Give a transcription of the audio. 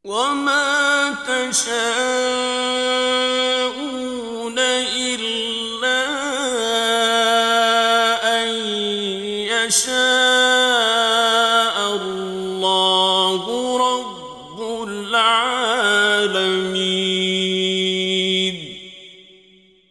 وما تشاءون إلا أن يشاء الله رب العالمين.